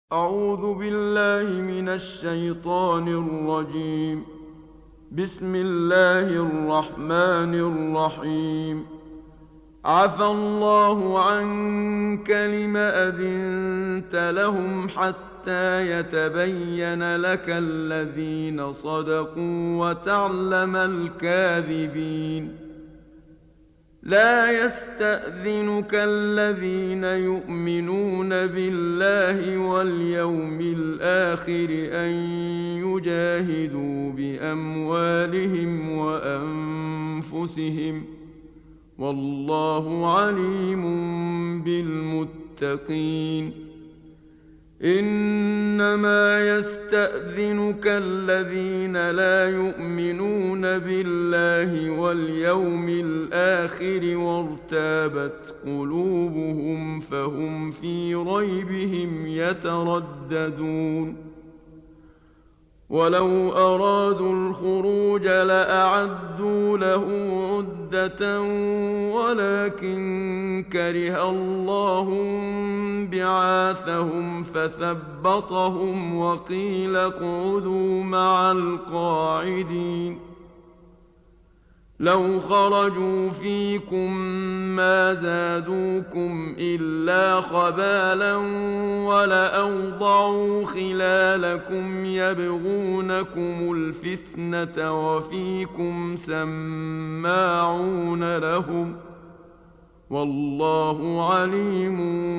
أعوذ بالله من الشيطان الرجيم. بسم الله الرحمن الرحيم. عفى الله عنك لم أذنت لهم حتى يتبين لك الذين صدقوا وتعلم الكاذبين. لا يستأذنك الذين يؤمنون بالله واليوم الآخر أن يجاهدوا بأموالهم وأنفسهم، والله عليم بالمتقين. إنما يستأذنك الذين لا يؤمنون بالله واليوم الآخر وارتابت قلوبهم فهم في ريبهم يترددون. ولو أرادوا الخروج لأعدوا له عدة ولكن كره الله بعاثهم فثبطهم وقيل اقعدوا مع القاعدين. لو خرجوا فيكم ما زادوكم إلا خبالا ولأوضعوا خلالكم يبغونكم الفتنة وفيكم سماعون لهم، والله عليم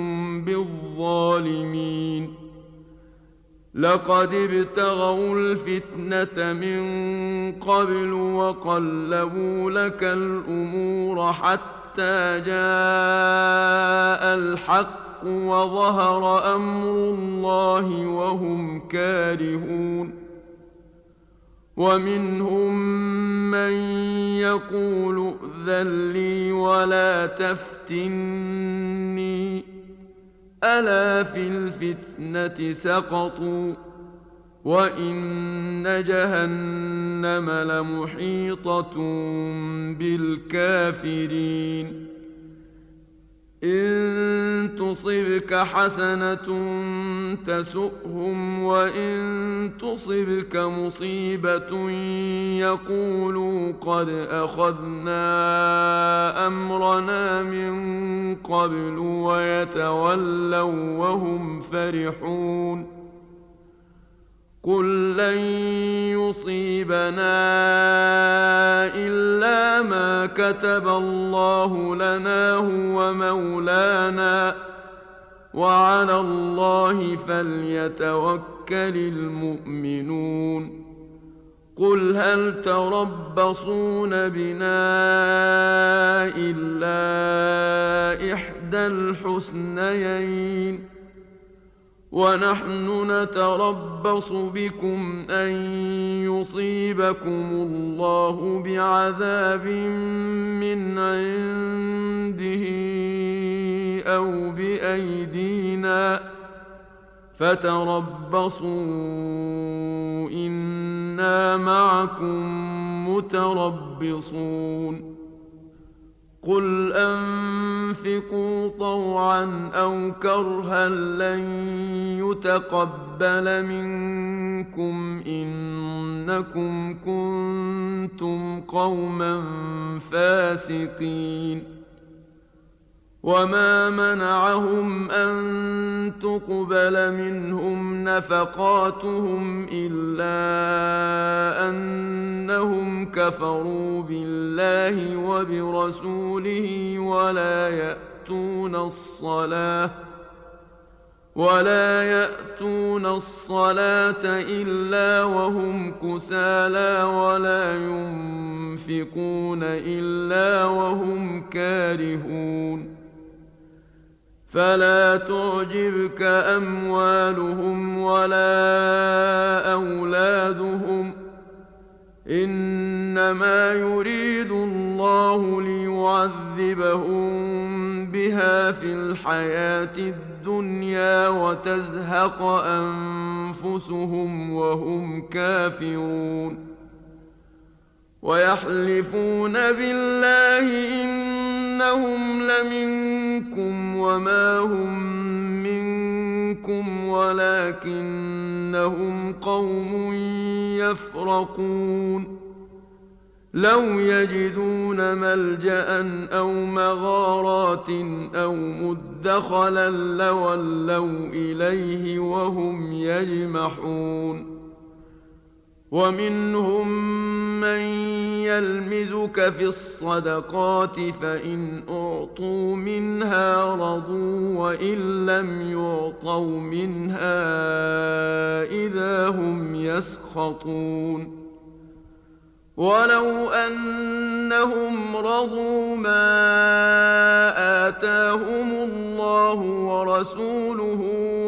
بالظالمين. لقد ابتغوا الفتنة من قبل وقلبوا لك الأمور حتى جاء الحق وظهر أمر الله وهم كارهون. ومنهم من يقول ائذن لي ولا تفتني، ألا في الفتنة سقطوا وإن جهنم لمحيطة بالكافرين. إن تصبك حسنة تسؤهم وإن تصبك مصيبة يقولوا قد أخذنا أمرنا من قبل ويتولوا وهم فرحون. قل لن يصيبنا إلا ما كتب الله لنا هو مولانا وعلى الله فليتوكل المؤمنون. قل هل تربصون بنا إلا إحدى الحسنيين ونحن نتربص بكم أن يصيبكم الله بعذاب من عنده أو بأيدينا فتربصوا إنا معكم متربصون. قل أنفقوا طوعا أو كرها لن يتقبل منكم إنكم كنتم قوما فاسقين. وما منعهم أن تقبل منهم نفقاتهم إلا أنهم كفروا بالله وبرسوله ولا يأتون الصلاة إلا وهم كسالى ولا ينفقون إلا وهم كارهون. فلا تعجبك أموالهم ولا أولادهم، إنما يريد الله ليعذبهم بها في الحياة الدنيا وتزهق أنفسهم وهم كافرون. ويحلفون بالله إنهم لمنكم وما هم منكم منكم ولكنهم قوم يفرقون لو يجدون ملجأ أو مغارات أو مدخلا لولوا إليه وهم يجمحون ومنهم من يلمزك في الصدقات فإن أعطوا منها رضوا وإن لم يعطوا منها إذا هم يسخطون ولو أنهم رضوا ما آتاهم الله ورسوله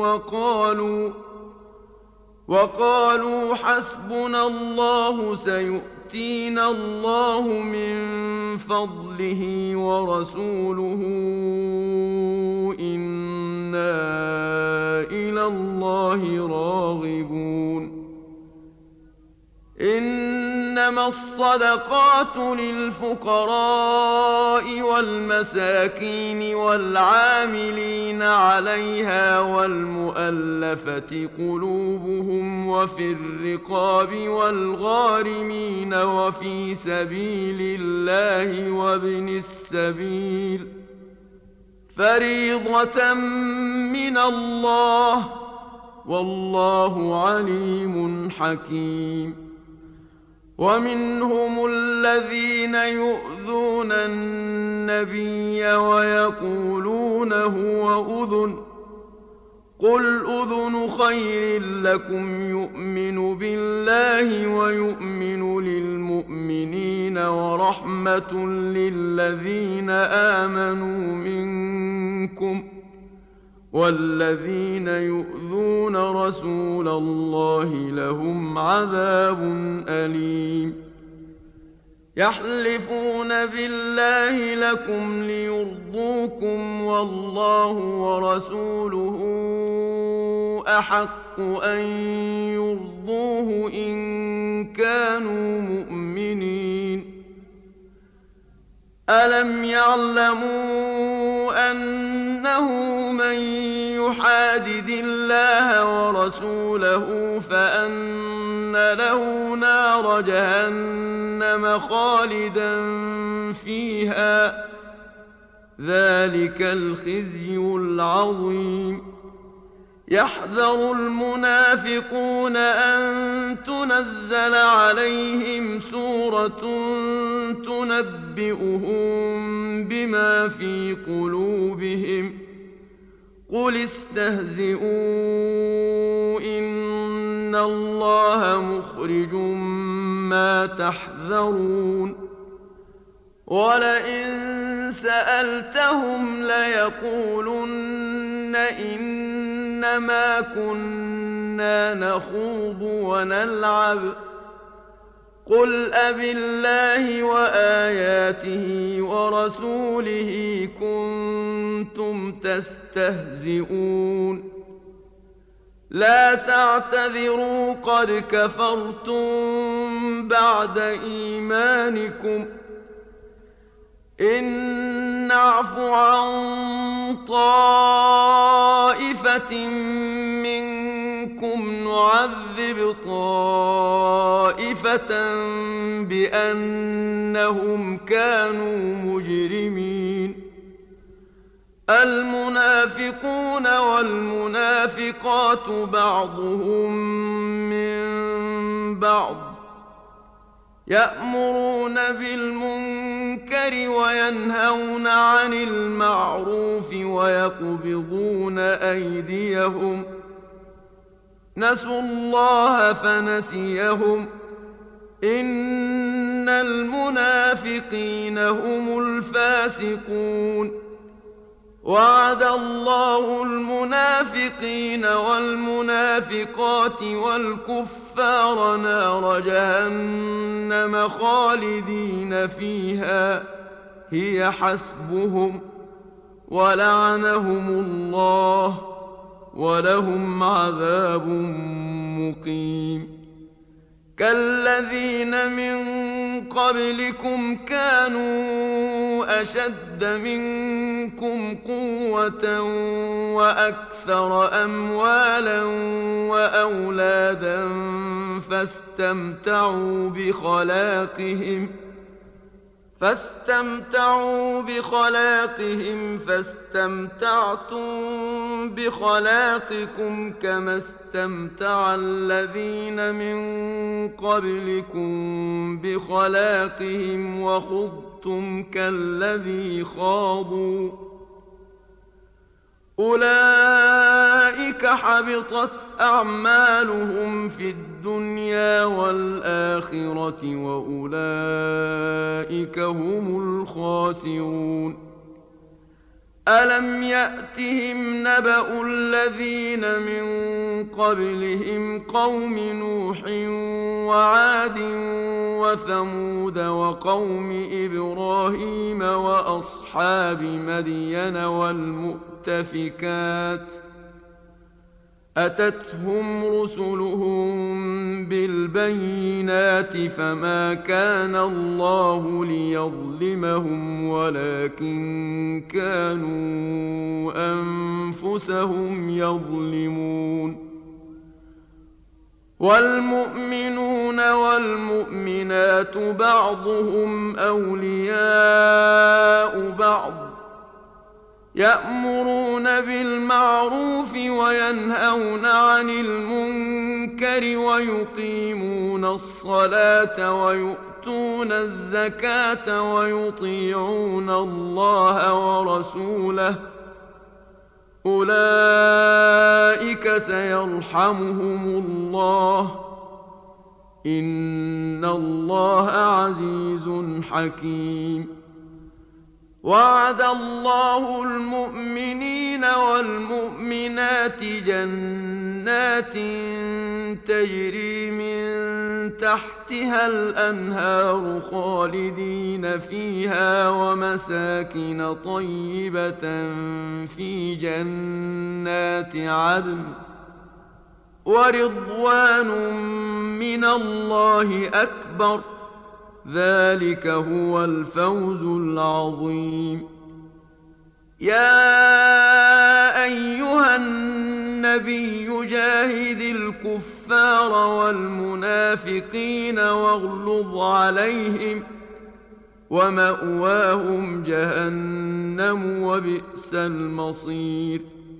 وقالوا حسبنا الله سيؤتينا الله من فضله ورسوله إنا إلى الله راغبون إنما الصدقات للفقراء والمساكين والعاملين عليها والمؤلفة قلوبهم وفي الرقاب والغارمين وفي سبيل الله وابن السبيل فريضة من الله والله عليم حكيم ومنهم الذين يؤذون النبي ويقولون هو أذن قل أذن خير لكم يؤمن بالله ويؤمن للمؤمنين ورحمة للذين آمنوا منكم والذين يؤذون رسول الله لهم عذاب أليم يحلفون بالله لكم ليرضوكم والله ورسوله أحق أن يرضوه إن كانوا مؤمنين ألم يعلموا أنه من يحادد الله ورسوله فأن له نار جهنم خالدا فيها ذلك الخزي العظيم يحذر المنافقون أن تنزل عليهم سورة تنبئهم بما في قلوبهم قل استهزئوا إن الله مخرج ما تحذرون ولئن سألتهم ليقولن إنما كنا نخوض ونلعب قل أبالله وآياته ورسوله كنتم تستهزئون لا تعتذروا قد كفرتم بعد إيمانكم إن نعف عن طائفة منكم نعذب طائفة بأنهم كانوا مجرمين المنافقون والمنافقات بعضهم من بعض يأمرون بالمنكر وينهون عن المعروف ويقبضون أيديهم نسوا الله فنسيهم إن المنافقين هم الفاسقون وعد الله المنافقين والمنافقات والكفار نار جهنم خالدين فيها هي حسبهم ولعنهم الله ولهم عذاب مقيم كالذين من قبلكم كانوا أشد منكم قوة وأكثر أموالا وأولادا فاستمتعوا بخلاقهم فاستمتعتم بخلاقكم كما استمتع الذين من قبلكم بخلاقهم وخضتم كالذي خاضوا أولئك حبطت أعمالهم في الدنيا والآخرة وأولئك هم الخاسرون ألم يأتهم نبأ الذين من قبلهم قوم نوح وعاد وثمود وقوم إبراهيم وأصحاب مدين والمؤتفكات أتتهم رسلهم بالبينات فما كان الله ليظلمهم ولكن كانوا أنفسهم يظلمون والمؤمنون والمؤمنات بعضهم أولياء بعض يأمرون بالمعروف وينهون عن المنكر ويقيمون الصلاة ويؤتون الزكاة ويطيعون الله ورسوله أولئك سيرحمهم الله إن الله عزيز حكيم وعد الله المؤمنين والمؤمنات جنات تجري من تحتها الأنهار خالدين فيها ومساكن طيبة في جنات عدن ورضوان من الله أكبر ذلك هو الفوز العظيم يا أيها النبي جاهد الكفار والمنافقين واغلظ عليهم ومأواهم جهنم وبئس المصير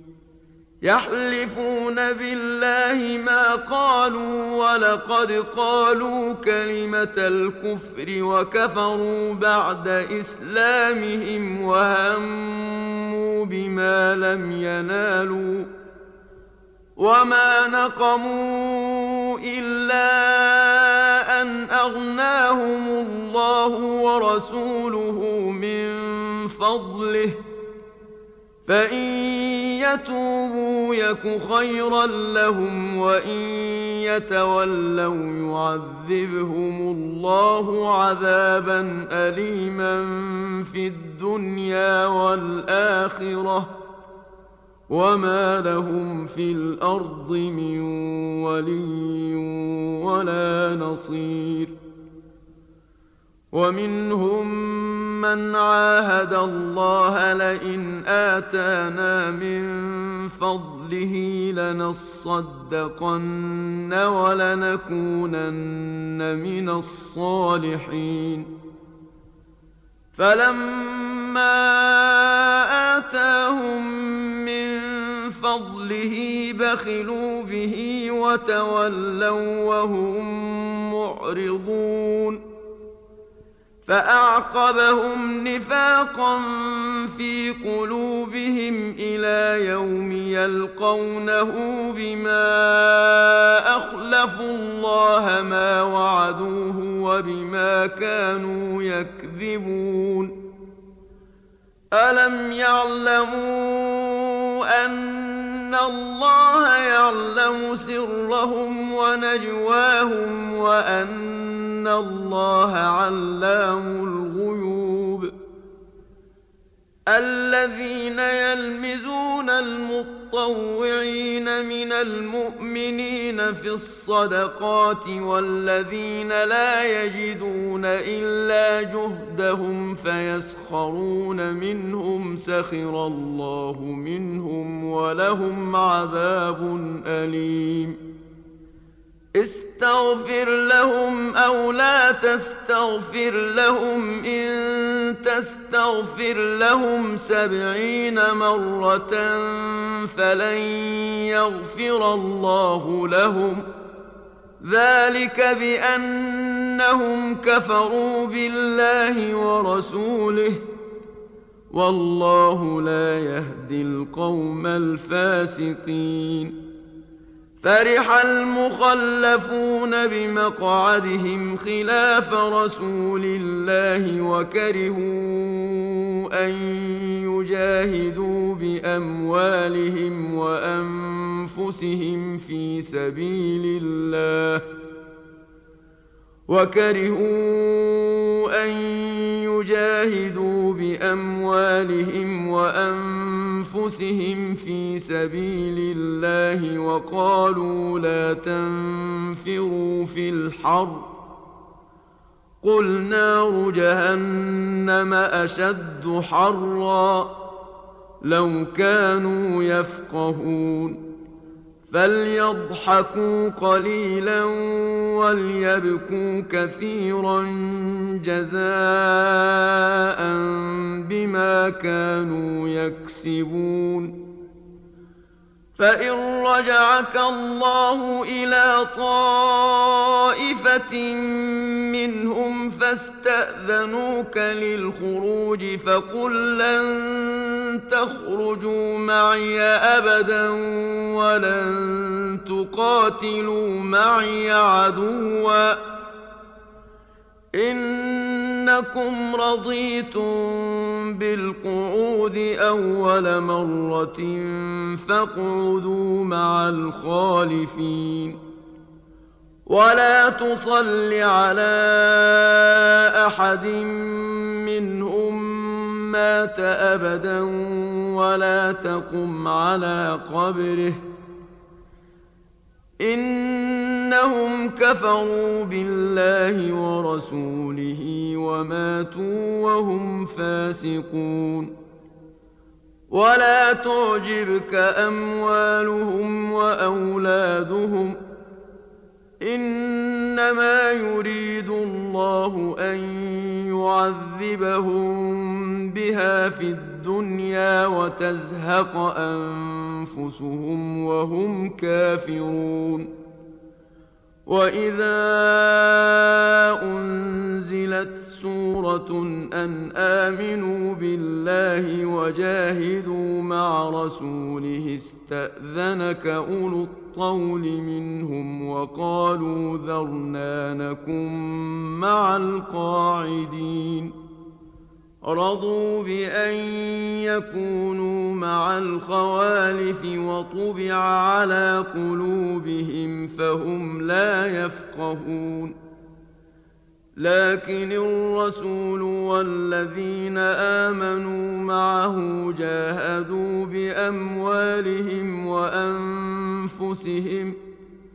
يحلفون بالله ما قالوا ولقد قالوا كلمة الكفر وكفروا بعد إسلامهم وهموا بما لم ينالوا وما نقموا إلا أن أغناهم الله ورسوله من فضله فإن يتوبوا يك خيرا لهم وإن يتولوا يعذبهم الله عذابا أليما في الدنيا والآخرة وما لهم في الأرض من ولي ولا نصير ومنهم من عاهد الله لئن آتانا من فضله لنصدقن ولنكونن من الصالحين فلما آتاهم من فضله بخلوا به وتولوا وهم معرضون فأعقبهم نفاقا في قلوبهم إلى يوم يلقونه بما أخلفوا الله ما وعدوه وبما كانوا يكذبون ألم يعلموا أن الله يعلم سرهم ونجواهم وأن الله علام الغيوب الذين يلمزون المطلوب المتطوعين من المؤمنين في الصدقات والذين لا يجدون إلا جهدهم فيسخرون منهم سخر الله منهم ولهم عذاب أليم استغفر لهم أو لا تستغفر لهم إن تستغفر لهم 70 مرة فلن يغفر الله لهم ذلك بأنهم كفروا بالله ورسوله والله لا يهدي القوم الفاسقين فرح المخلفون بمقعدهم خلاف رسول الله وكرهوا أن يجاهدوا بأموالهم وأنفسهم في سبيل الله وقالوا لا تنفروا في الحر قل نار جهنم أشد حرا لو كانوا يفقهون فليضحكوا قليلا وليبكوا كثيرا جزاء بما كانوا يكسبون فإن رجعك الله إلى طائفة منهم فاستأذنوك للخروج فقل لن تخرجوا معي أبدا ولن تقاتلوا معي عدوا إنكم رضيتم بالقعود أول مرة فاقعدوا مع الخالفين ولا تصل على أحد منهم مات أبدا ولا تقم على قبره إنهم كفروا بالله ورسوله وماتوا وهم فاسقون ولا تعجبك أموالهم وأولادهم إنما يريد الله أن يعذبهم بها في الدنيا وتزهق أنفسهم وهم كافرون وإذا أنزلت سورة أن آمنوا بالله وجاهدوا مع رسوله استأذنك أولو الطول منهم وقالوا ذرنا نكن مع القاعدين رضوا بأن يكونوا مع الخوالف وطبع على قلوبهم فهم لا يفقهون لكن الرسول والذين آمنوا معه جاهدوا بأموالهم وأنفسهم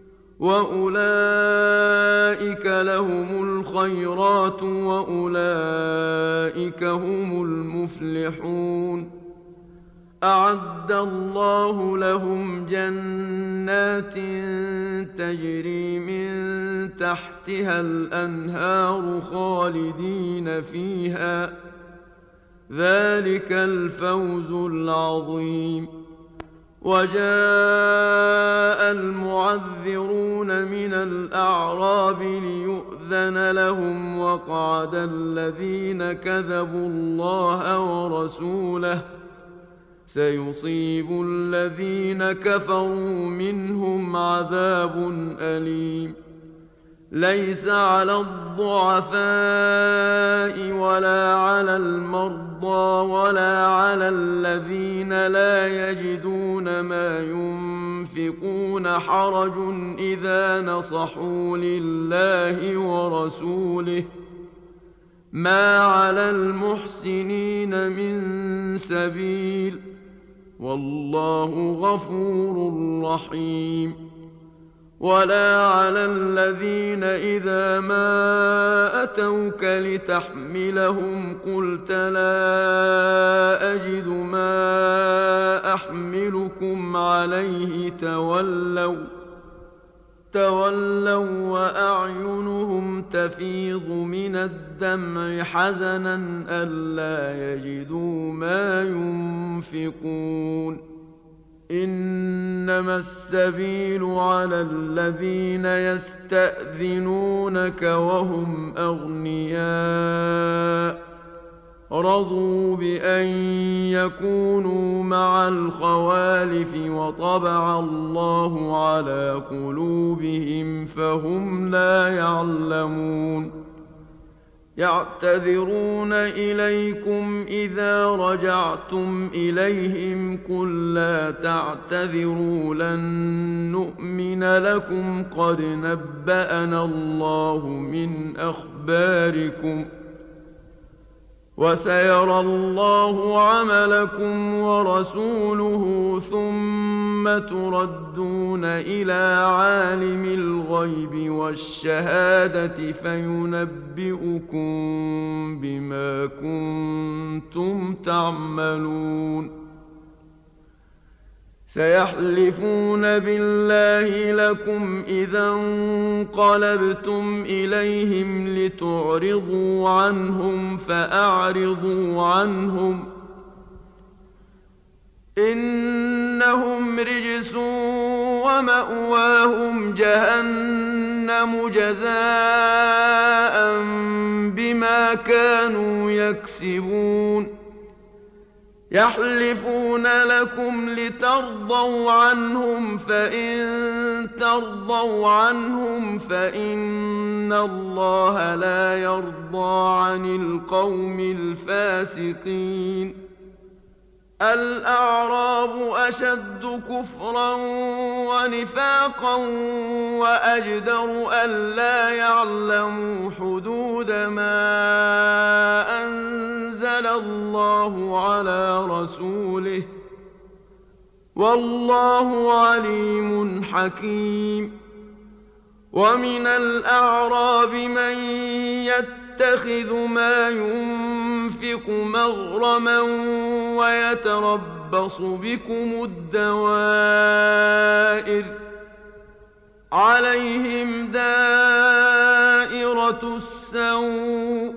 وأولئك لهم الخيرات وأولئك هم المفلحون أعد الله لهم جنات تجري من تحتها الأنهار خالدين فيها ذلك الفوز العظيم وجاء المعذرون من الأعراب ليؤذن لهم وقعد الذين كذبوا الله ورسوله سيصيب الذين كفروا منهم عذاب أليم ليس على الضعفاء ولا على المرضى ولا على الذين لا يجدون ما ينفقون حرج إذا نصحوا لله ورسوله ما على المحسنين من سبيل والله غفور رحيم. ولا على الذين إذا ما أتوك لتحملهم قلت لا أجد ما أحملكم عليه تولوا وأعينهم تفيض من الدمع حزنا ألا يجدوا ما ينفقون. إنما السبيل على الذين يستأذنونك وهم أغنياء رضوا بأن يكونوا مع الخوالف وطبع الله على قلوبهم فهم لا يعلمون. يعتذرون إليكم إذا رجعتم إليهم قل لا تعتذروا لن نؤمن لكم قد نبأنا الله من أخباركم وسيرى الله عملكم ورسوله ثم تردون إلى عالم الغيب والشهادة فينبئكم بما كنتم تعملون. سيحلفون بالله لكم إذا انقلبتم إليهم لتعرضوا عنهم فأعرضوا عنهم إنهم رجس ومأواهم جهنم جزاء بما كانوا يكسبون. يحلفون لكم لترضوا عنهم فإن ترضوا عنهم فإن الله لا يرضى عن القوم الفاسقين. الأعراب أشد كفرا ونفاقا وأجدر ألا يعلموا حدود ما أنزل الله على رسوله والله عليم حكيم. ومن الأعراب من يتخذ ما ينفق مغرما ويتربص بكم الدوائر عليهم دائرة السوء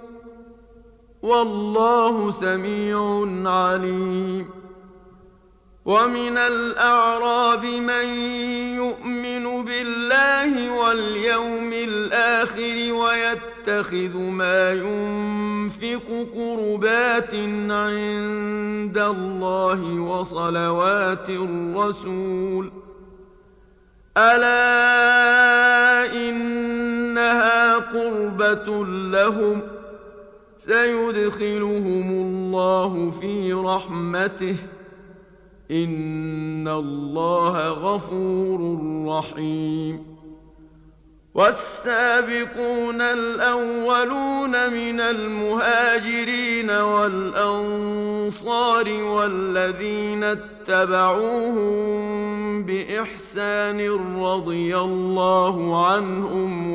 والله سميع عليم. ومن الأعراب من يؤمن بالله واليوم الآخر ويتخذ ما ينفق قربات عند الله وصلوات الرسول ألا إنها قربة لهم سيدخلهم الله في رحمته إن الله غفور رحيم. والسابقون الأولون من المهاجرين والأنصار والذين اتبعوهم بإحسان رضي الله عنهم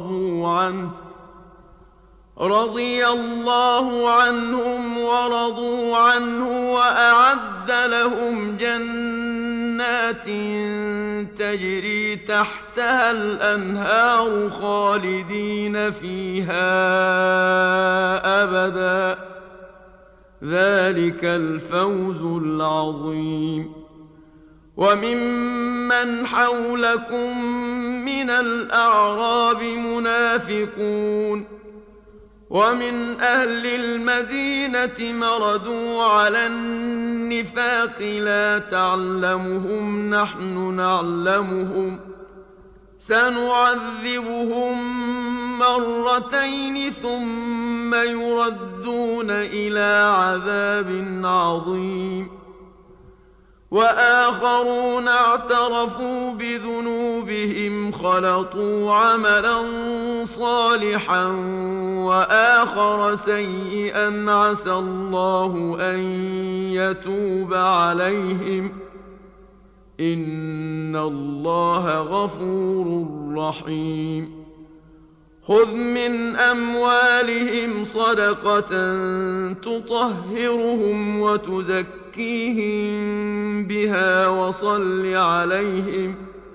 ورضوا عنه وأعد لهم جنات تجري تحتها الأنهار خالدين فيها أبدا ذلك الفوز العظيم. وممن حولكم من الأعراب منافقون ومن أهل المدينة مردوا على النفاق لا تعلمهم نحن نعلمهم سنعذبهم مرتين ثم يردون إلى عذاب عظيم. وآخرون اعترفوا بذنوبهم خلطوا عملا صالحا وآخر سيئا عسى الله أن يتوب عليهم إن الله غفور رحيم. خذ من أموالهم صدقة تطهرهم وتزكيهم بها وصل عليهم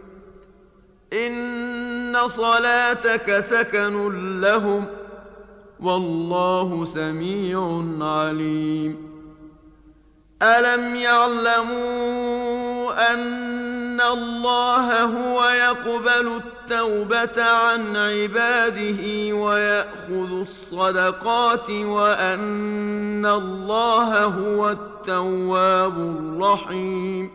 إن صلاتك سكن لهم والله سميع عليم. ألم يعلموا أن الله هو يقبل التوبة عن عباده ويأخذ الصدقات وأن الله هو التواب الرحيم.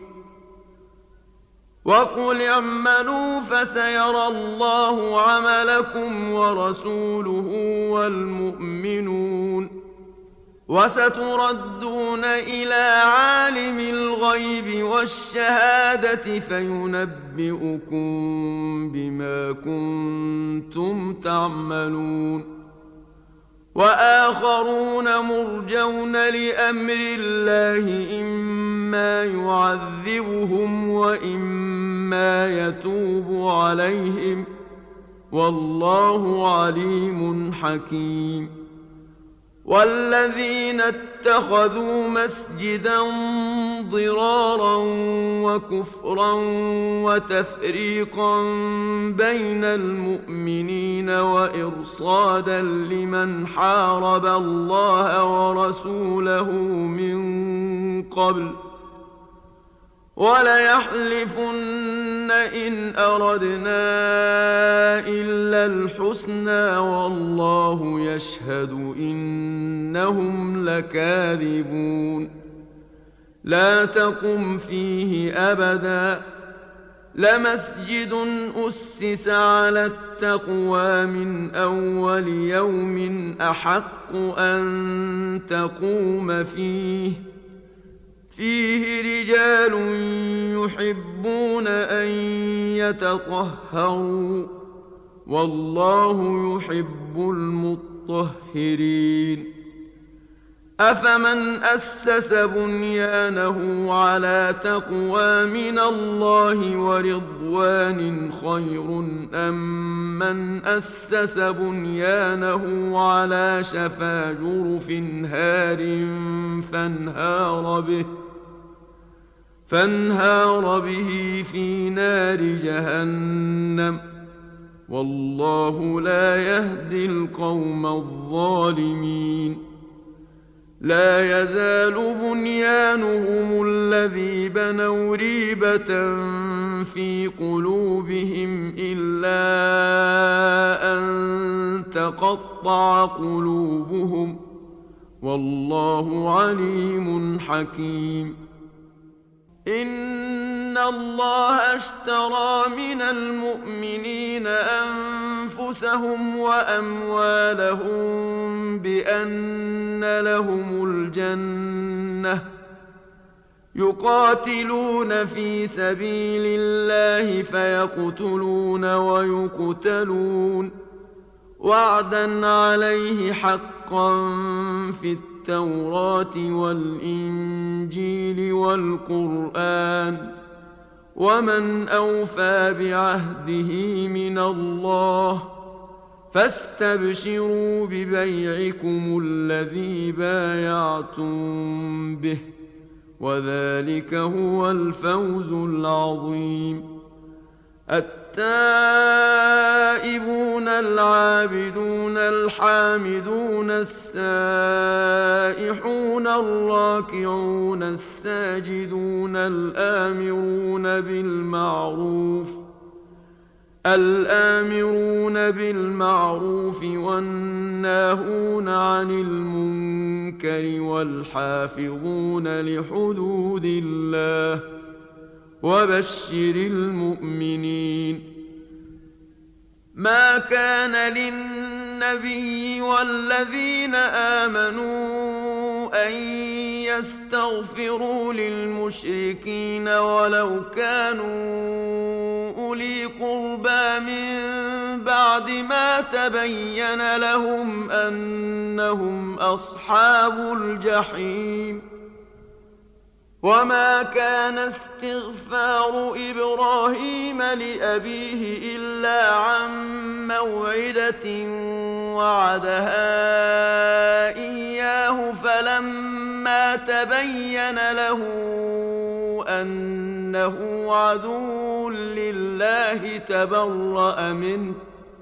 وقل اعملوا فسيرى الله عملكم ورسوله والمؤمنون وستردون إلى عالم الغيب والشهادة فينبئكم بما كنتم تعملون. وآخرون مرجون لأمر الله إما يعذبهم وإما يتوب عليهم والله عليم حكيم. والذين اتخذوا مسجدا ضرارا وكفرا وتفريقا بين المؤمنين وإرصادا لمن حارب الله ورسوله من قبل وليحلفن إن أردنا إلا الحسنى والله يشهد إنهم لكاذبون. لا تقم فيه أبدا لمسجد أسس على التقوى من أول يوم أحق أن تقوم فيه رجال يحبون أن يتطهروا والله يحب المطهرين. أفمن أسس بنيانه على تقوى من الله ورضوان خير أم من أسس بنيانه على شفا جرف هار فانهار به في نار جهنم والله لا يهدي القوم الظالمين. لا يزال بنيانهم الذي بنوا ريبة في قلوبهم إلا أن تقطع قلوبهم والله عليم حكيم. إن الله اشترى من المؤمنين أنفسهم وأموالهم بأن لهم الجنة يقاتلون في سبيل الله فيقتلون ويقتلون وعدا عليه حقا في التوراة والإنجيل والقرآن ومن أوفى بعهده من الله فاستبشروا ببيعكم الذي بايعتم به وذلك هو الفوز العظيم. التائبون العابدون الحامدون السائحون الراكعون الساجدون الآمرون بالمعروف والناهون عن المنكر والحافظون لحدود الله وبشر المؤمنين. ما كان للنبي والذين آمنوا أن يستغفروا للمشركين ولو كانوا أولي قربى من بعد ما تبين لهم أنهم أصحاب الجحيم. وما كان استغفار إبراهيم لأبيه إلا عن موعدة وعدها إياه فلما تبين له أنه عدو لله تبرأ منه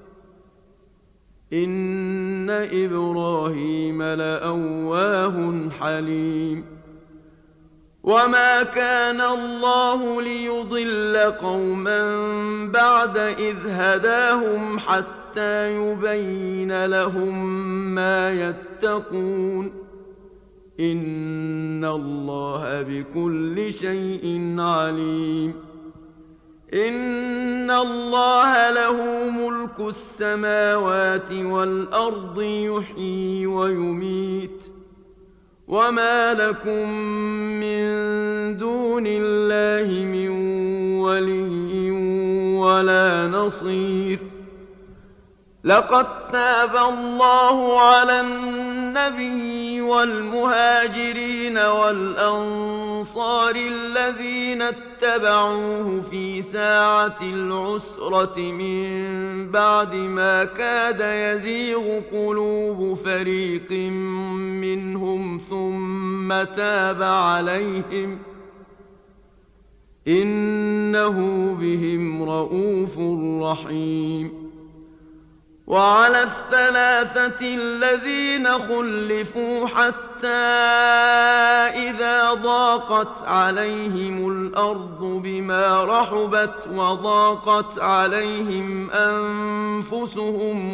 إن إبراهيم لأواه حليم. وما كان الله ليضل قوما بعد إذ هداهم حتى يبين لهم ما يتقون إن الله بكل شيء عليم. إن الله له ملك السماوات والأرض يحيي ويميت وما لكم من دون الله من ولي ولا نصير. لقد تاب الله على النبي والمهاجرين والأنصار الذين اتبعوه في ساعة العسرة من بعد ما كاد يزيغ قلوب فريق منهم ثم تاب عليهم إنه بهم رءوف رحيم. وعلى الثلاثة الذين خلفوا حتى إذا ضاقت عليهم الأرض بما رحبت وضاقت عليهم أنفسهم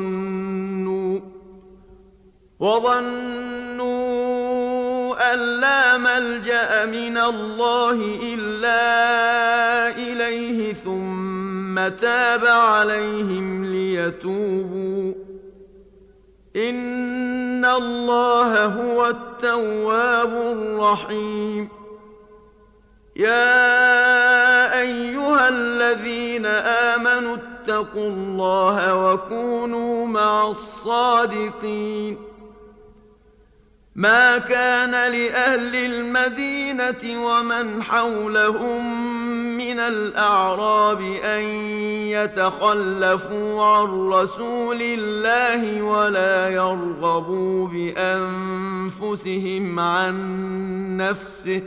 وظنوا أن لا ملجأ من الله إلا إليه ثم تاب عليهم ليتوبوا إن الله هو التواب الرحيم. يا أيها الذين آمنوا اتقوا الله وكونوا مع الصادقين. ما كان لأهل المدينة ومن حولهم من الأعراب أن يتخلفوا عن رسول الله ولا يرغبوا بأنفسهم عن نفسه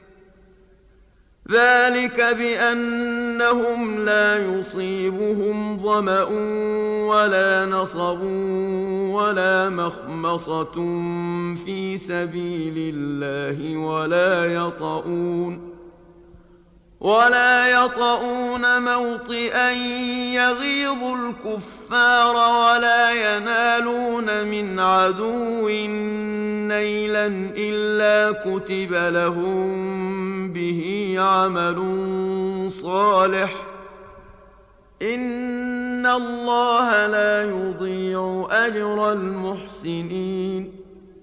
ذلك بأنهم لا يصيبهم ظمأ ولا نصب ولا مخمصة في سبيل الله ولا يطؤون موطئا يغيظ الكفار ولا ينالون من عدو نيلا إلا كتب لهم به عمل صالح إن الله لا يضيع أجر المحسنين.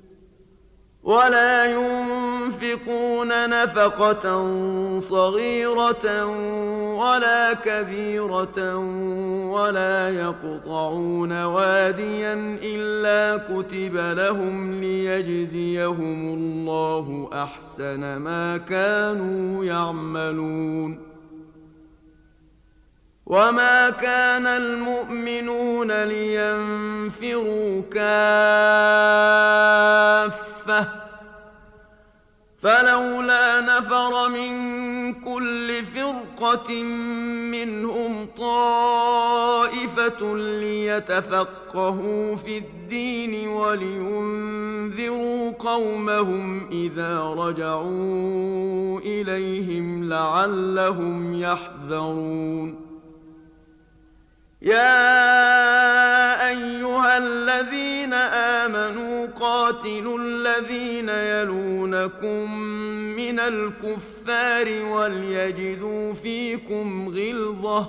ولا ينفقون نفقة صغيرة ولا كبيرة ولا يقطعون واديا إلا كتب لهم ليجزيهم الله أحسن ما كانوا يعملون. وما كان المؤمنون لينفروا كافة فلولا نفر من كل فرقة منهم طائفة ليتفقهوا في الدين ولينذروا قومهم إذا رجعوا إليهم لعلهم يحذرون. يا أيها الذين آمنوا قاتلوا الذين يلونكم من الكفار وليجدوا فيكم غلظة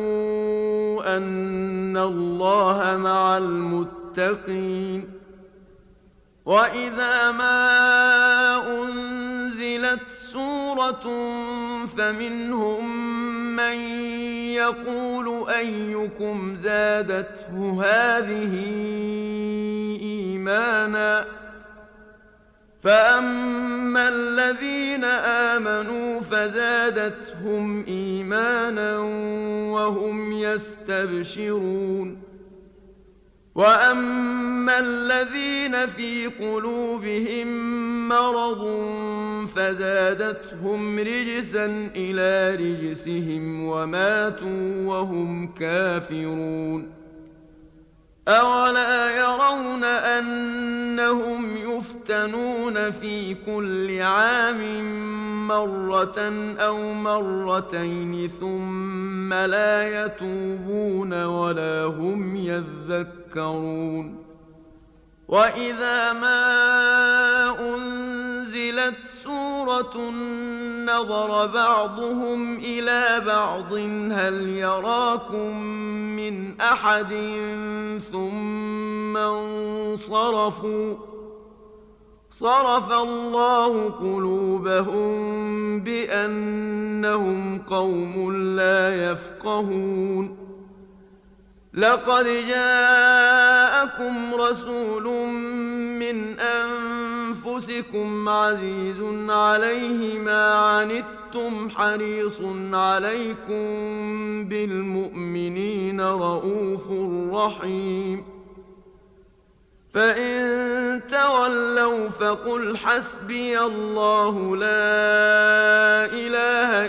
واعلموا أن الله مع المتقين. وإذا ما أنزلت سورة فمنهم من يقول أيكم زادته هذه إيمانا فأما الذين آمنوا فزادتهم إيمانا وهم يستبشرون وأما الذين في قلوبهم مرض فزادتهم رجسا إلى رجسهم وماتوا وهم كافرون أولا يرون أنهم يفتنون في كل عام مرة أو مرتين ثم لا يتوبون ولا هم يذكرون وإذا ما أنزلت سورة نظر بعضهم إلى بعض هل يراكم من أحد ثم انصرفوا صرف الله قلوبهم بأنهم قوم لا يفقهون لقد جاءكم رسول من أنفسكم عزيز عليه ما عنتم حريص عليكم بالمؤمنين رؤوف رحيم فإن تولوا فقل حسبي الله لا إله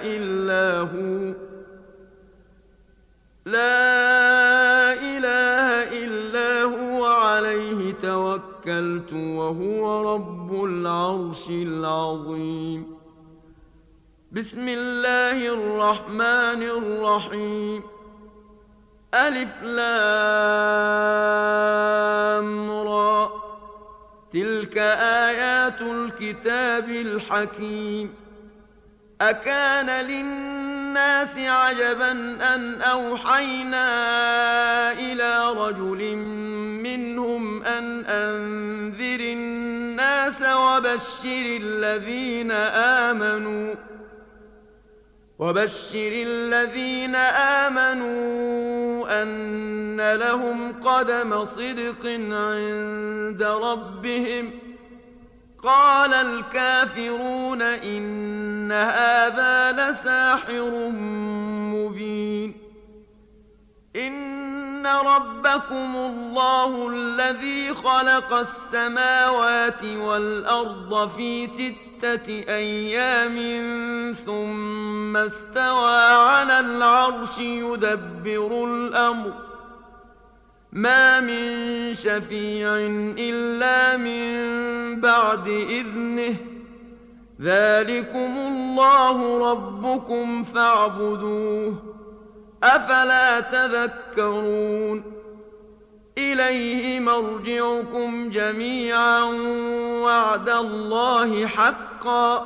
إلا هو عليه توكلت وهو رب العرش العظيم بسم الله الرحمن الرحيم ألف لام را تلك آيات الكتاب الحكيم أكان للناس عجبا أن أوحينا إلى رجل منهم أن أنذر الناس وبشر الذين آمنوا أن لهم قدم صدق عند ربهم قال الكافرون إن هذا لساحر مبين إن ربكم الله الذي خلق السماوات والأرض في 6 أيام ثم استوى على العرش يدبر الأمر ما من شفيع إلا من بعد إذنه ذلكم الله ربكم فاعبدوه أفلا تذكرون إليه مرجعكم جميعا وعد الله حقا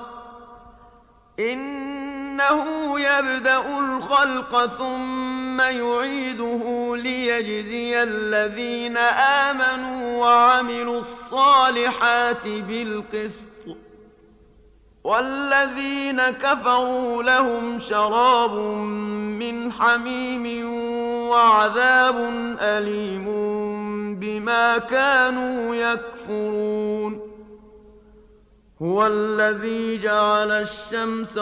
إنه يبدأ الخلق ثم يعيده ليجزي الذين آمنوا وعملوا الصالحات بالقسط والذين كفروا لهم شراب من حميم وعذاب أليم بما كانوا يكفرون هو الذي جعل الشمس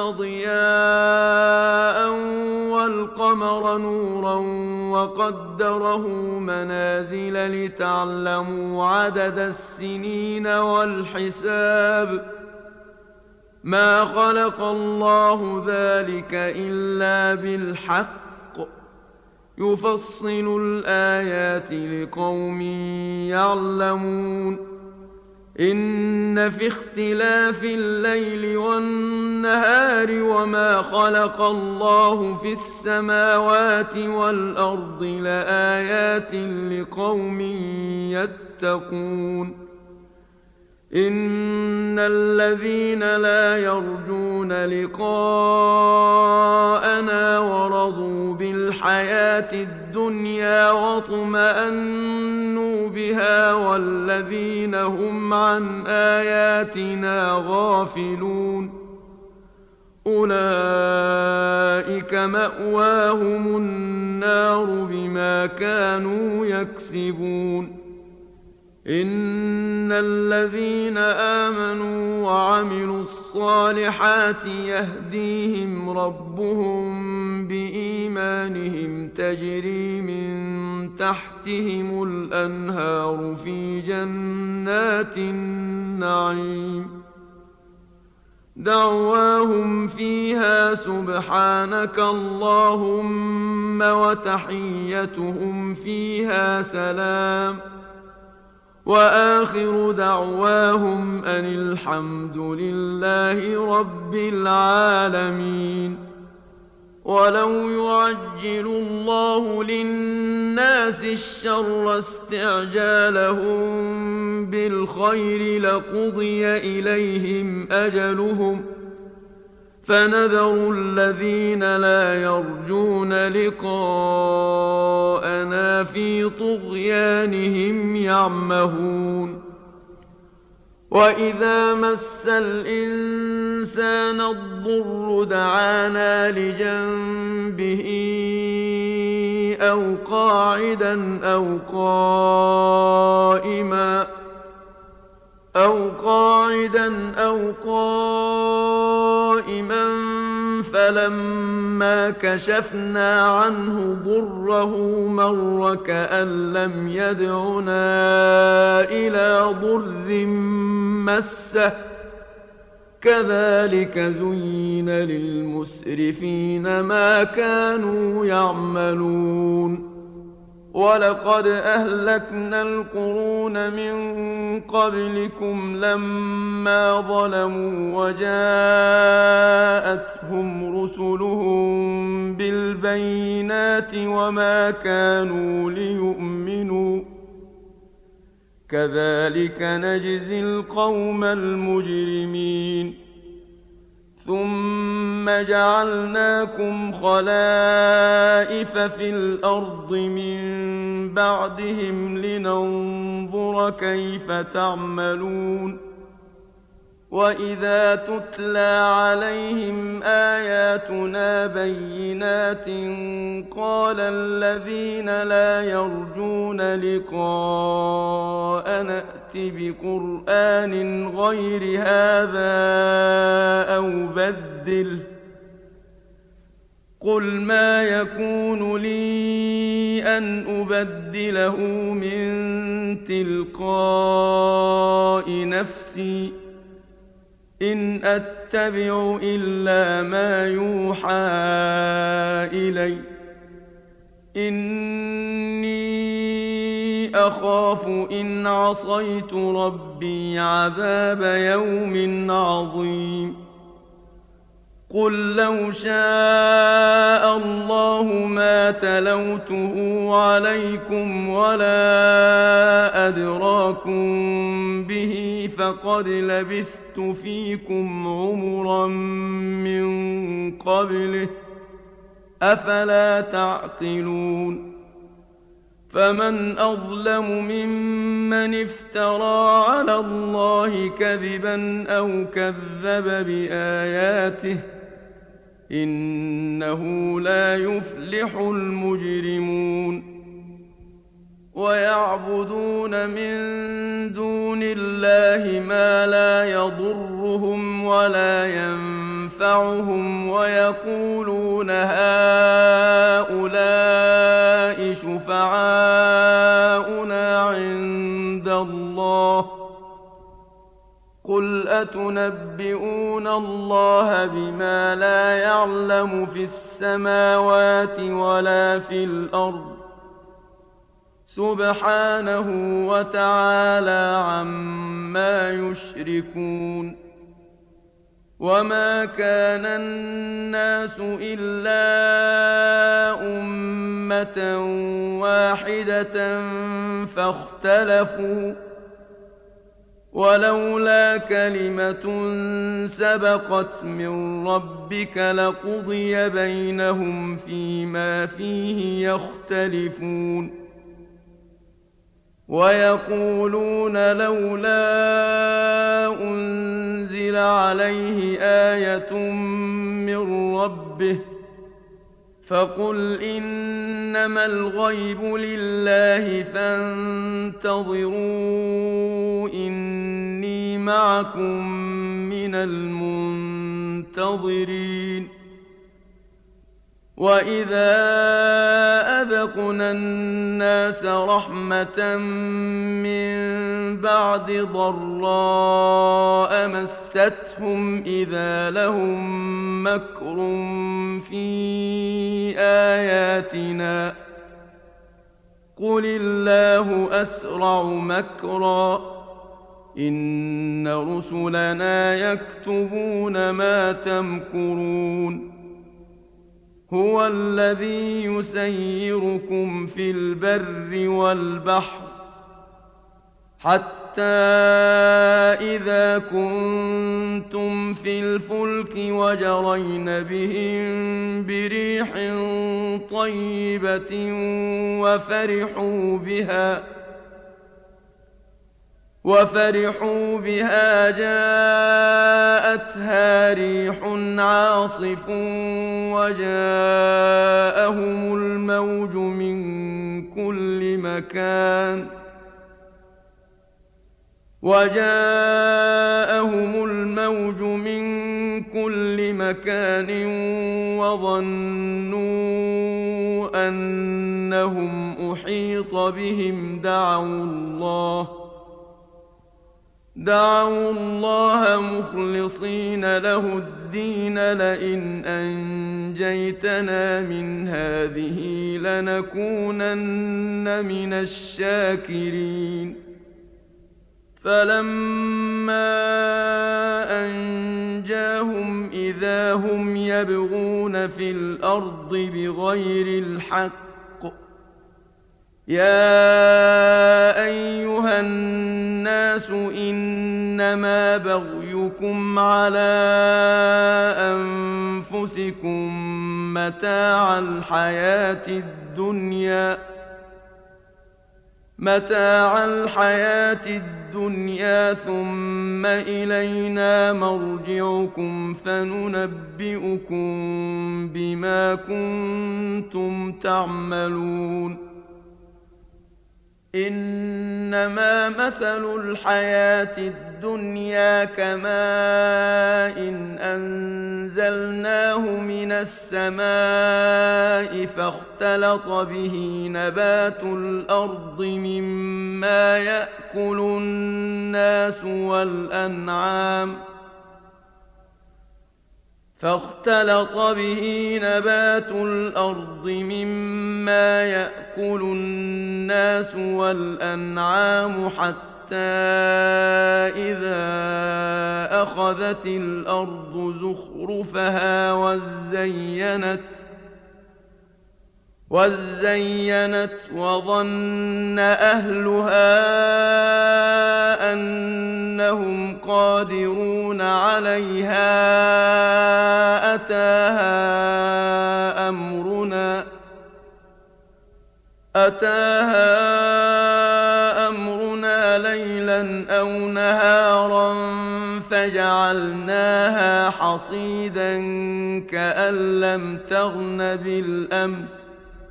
ضياء والقمر نورا وقدره منازل لتعلموا عدد السنين والحساب ما خلق الله ذلك إلا بالحق يفصل الآيات لقوم يعلمون إن في اختلاف الليل والنهار وما خلق الله في السماوات والأرض لآيات لقوم يتقون إن الذين لا يرجون لقاءنا ورضوا بالحياة الدنيا واطمأنوا بها والذين هم عن آياتنا غافلون أولئك مأواهم النار بما كانوا يكسبون إن الذين آمنوا وعملوا الصالحات يهديهم ربهم بإيمانهم تجري من تحتهم الأنهار في جنات النعيم دعواهم فيها سبحانك اللهم وتحيتهم فيها سلام وآخر دعواهم أن الحمد لله رب العالمين ولو يعجل الله للناس الشر استعجالهم بالخير لقضي إليهم أجلهم فنذر الذين لا يرجون لقاءنا في طغيانهم يعمهون وإذا مس الإنسان الضر دعانا لجنبه أو قاعدا أو قائما فلما كشفنا عنه ضره مر كأن لم يدعنا إلى ضر مسه كذلك زين للمسرفين ما كانوا يعملون ولقد أهلكنا القرون من قبلكم لما ظلموا وجاءتهم رسلهم بالبينات وما كانوا ليؤمنوا كذلك نجزي القوم المجرمين ثم جعلناكم خلائف في الأرض من بعدهم لننظر كيف تعملون وإذا تتلى عليهم آياتنا بينات قال الذين لا يرجون لقاءنا ائت بقرآن غير هذا أو بدله قل ما يكون لي أن أبدله من تلقاء نفسي إن أتبع إلا ما يوحى إلي إني أخاف إن عصيت ربي عذاب يوم عظيم قل لو شاء الله ما تلوته عليكم ولا أدراكم به فقد لبثت فيكم عمرا من قبله أفلا تعقلون فمن أظلم ممن افترى على الله كذبا أو كذب بآياته إنه لا يفلح المجرمون ويعبدون من دون الله ما لا يضرهم ولا ينفعهم ويقولون هؤلاء شفعاؤنا عند الله قل أتنبئون الله بما لا يعلم في السماوات ولا في الأرض سبحانه وتعالى عما يشركون وما كان الناس إلا أمة واحدة فاختلفوا ولولا كلمة سبقت من ربك لقضي بينهم فيما فيه يختلفون ويقولون لولا أنزل عليه آية من ربه فقل إنما الغيب لله فانتظروا إني معكم من المنتظرين وإذا أذقنا الناس رحمة من بعد ضراء مستهم إذا لهم مكر في آياتنا قل الله أسرع مكرا إن رسلنا يكتبون ما تمكرون هو الذي يسيركم في البر والبحر حتى إذا كنتم في الفلك وجرين بهم بريح طيبة وفرحوا بها جاءتها ريح عاصف وجاءهم الموج من كل مكان وظنوا أنهم أحيط بهم دعوا الله مخلصين له الدين لئن أنجيتنا من هذه لنكونن من الشاكرين فلما أنجاهم إذا هم يبغون في الأرض بغير الحق يا أيها الناس إنما بغيكم على أنفسكم متاع الحياة الدنيا ثم إلينا مرجعكم فننبئكم بما كنتم تعملون إنما مثل الحياة الدنيا كماء أنزلناه من السماء فاختلط به نبات الأرض مما يأكل الناس والأنعام حتى إذا أخذت الأرض زخرفها وزينت وظن أهلها أنهم قادرون عليها أتاها أمرنا ليلا أو نهارا فجعلناها حصيدا كأن لم تغن بالأمس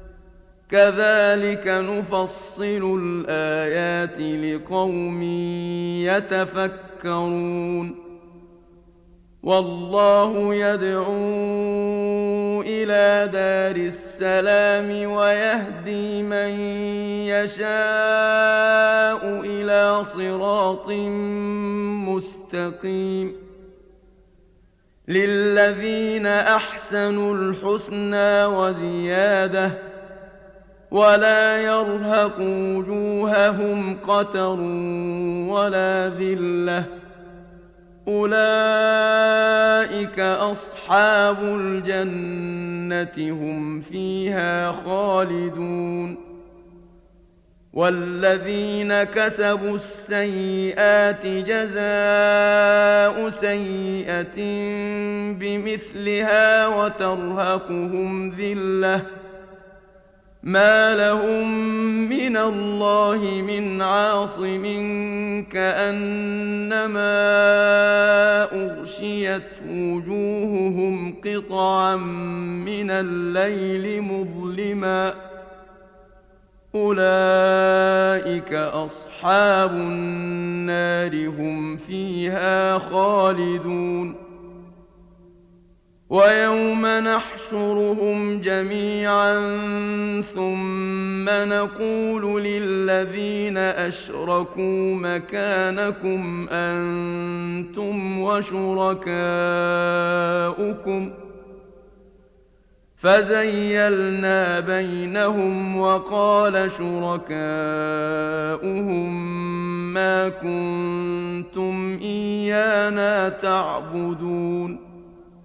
كذلك نفصل الآيات لقوم يتفكرون والله يدعو إلى دار السلام ويهدي من يشاء إلى صراط مستقيم للذين أحسنوا الحسنى وزيادة ولا يرهق وجوههم قتر ولا ذلة أولئك أصحاب الجنة هم فيها خالدون والذين كسبوا السيئات جزاء سيئة بمثلها وترهقهم ذلة ما لهم من الله من عاصم كأنما أغشيت وجوههم قطعا من الليل مظلما أولئك أصحاب النار هم فيها خالدون ويوم نحشرهم جميعا ثم نقول للذين أشركوا مكانكم أنتم وشركاؤكم فزيلنا بينهم وقال شركاؤهم ما كنتم إيانا تعبدون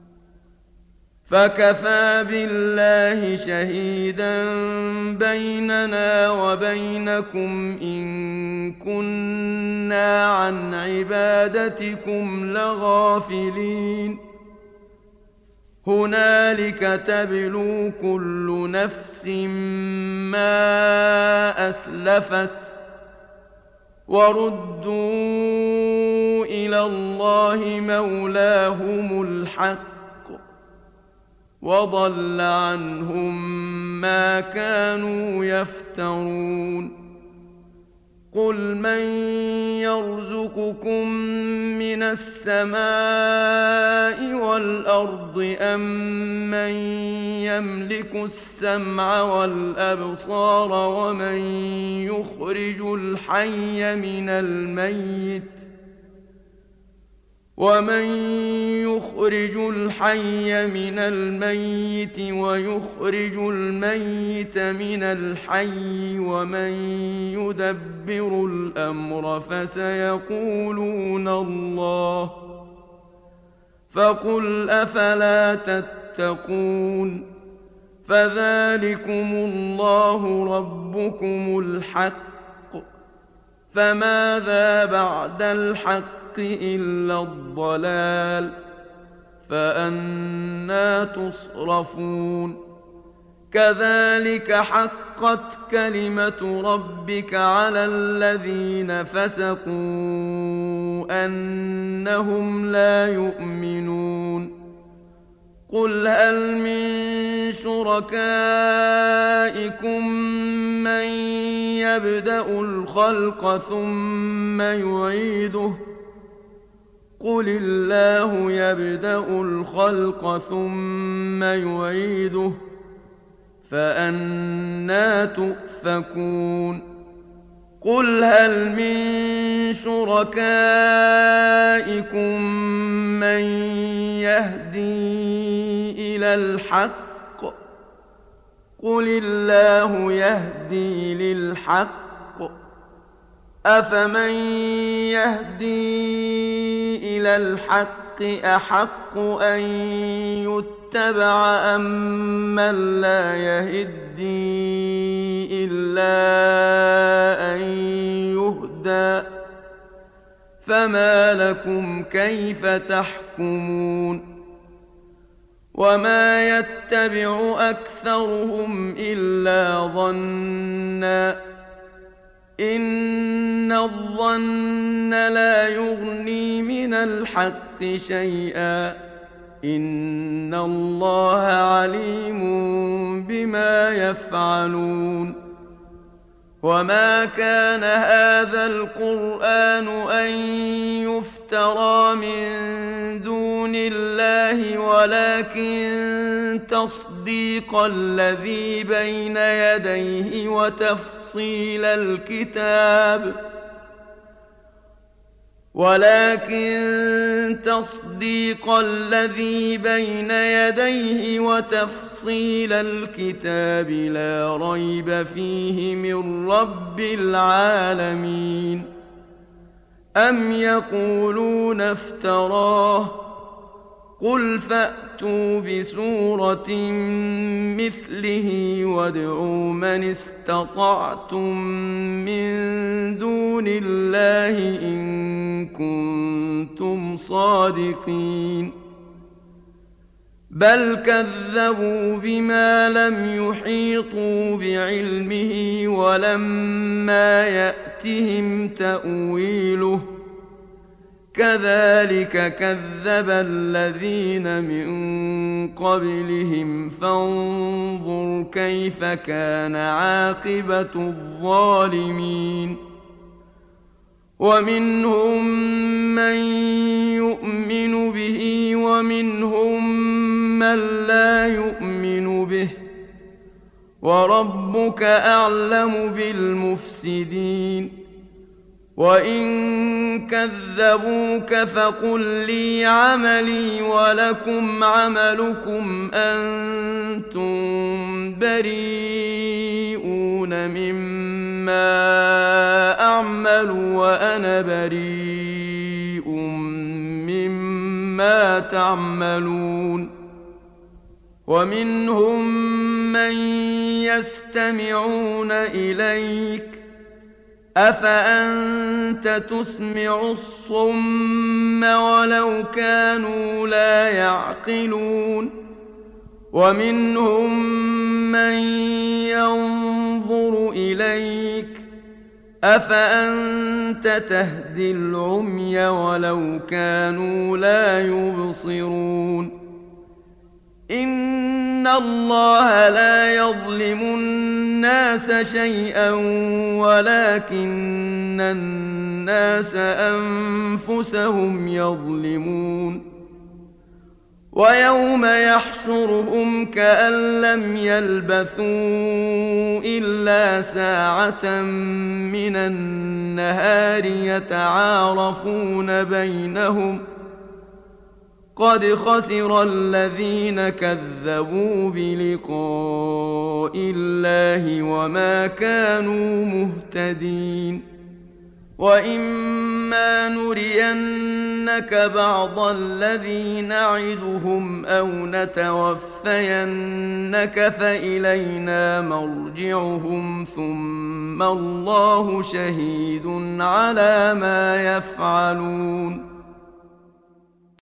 فكفى بالله شهيدا بيننا وبينكم إن كنا عن عبادتكم لغافلين هنالك تبلو كل نفس ما أسلفت وردوا إلى الله مولاهم الحق وضل عنهم ما كانوا يفترون قل من يرزقكم من السماء والأرض أم من يملك السمع والأبصار ومن يخرج الحي من الميت ويخرج الميت من الحي ومن يدبر الأمر فسيقولون الله فقل أفلا تتقون فذلكم الله ربكم الحق فماذا بعد الحق إلا الضلال فأنى تصرفون كذلك حقت كلمة ربك على الذين فسقوا أنهم لا يؤمنون قل هل من شركائكم من يبدأ الخلق ثم يعيده قل الله يبدأ الخلق ثم يعيده فأنى تؤفكون قل هل من شركائكم من يهدي إلى الحق قل الله يهدي للحق أفمن يهدي إلى الحق أحق أن يتبع أم من لا يهدي إلا أن يهدى فما لكم كيف تحكمون وما يتبع أكثرهم إلا ظنًّا إن الظن لا يغني من الحق شيئا إن الله عليم بما يفعلون وما كان هذا القرآن أن يفترى من دون الله ولكن تصديق الذي بين يديه وتفصيل الكتاب لا ريب فيه من رب العالمين أم يقولون افتراه قل فأتوا بسورة مثله وادعوا من استطعتم من دون الله إن كنتم صادقين بل كذبوا بما لم يحيطوا بعلمه ولما يأتهم تأويله كذلك كذب الذين من قبلهم فانظر كيف كان عاقبة الظالمين ومنهم من يؤمن به ومنهم من لا يؤمن به وربك أعلم بالمفسدين وإن كذبوك فقل لي عملي ولكم عملكم أنتم بريئون مما أعمل وأنا بريء مما تعملون ومنهم من يستمعون إليك أفأنت تسمع الصم ولو كانوا لا يعقلون ومنهم من ينظر إليك أفأنت تهدي العمي ولو كانوا لا يبصرون إن الله لا يظلم الناس شيئا ولكن الناس أنفسهم يظلمون ويوم يحشرهم كأن لم يلبثوا إلا ساعة من النهار يتعارفون بينهم قد خسر الذين كذبوا بلقاء الله وما كانوا مهتدين وإما نرينك بعض الذي نعدهم أو نتوفينك فإلينا مرجعهم ثم الله شهيد على ما يفعلون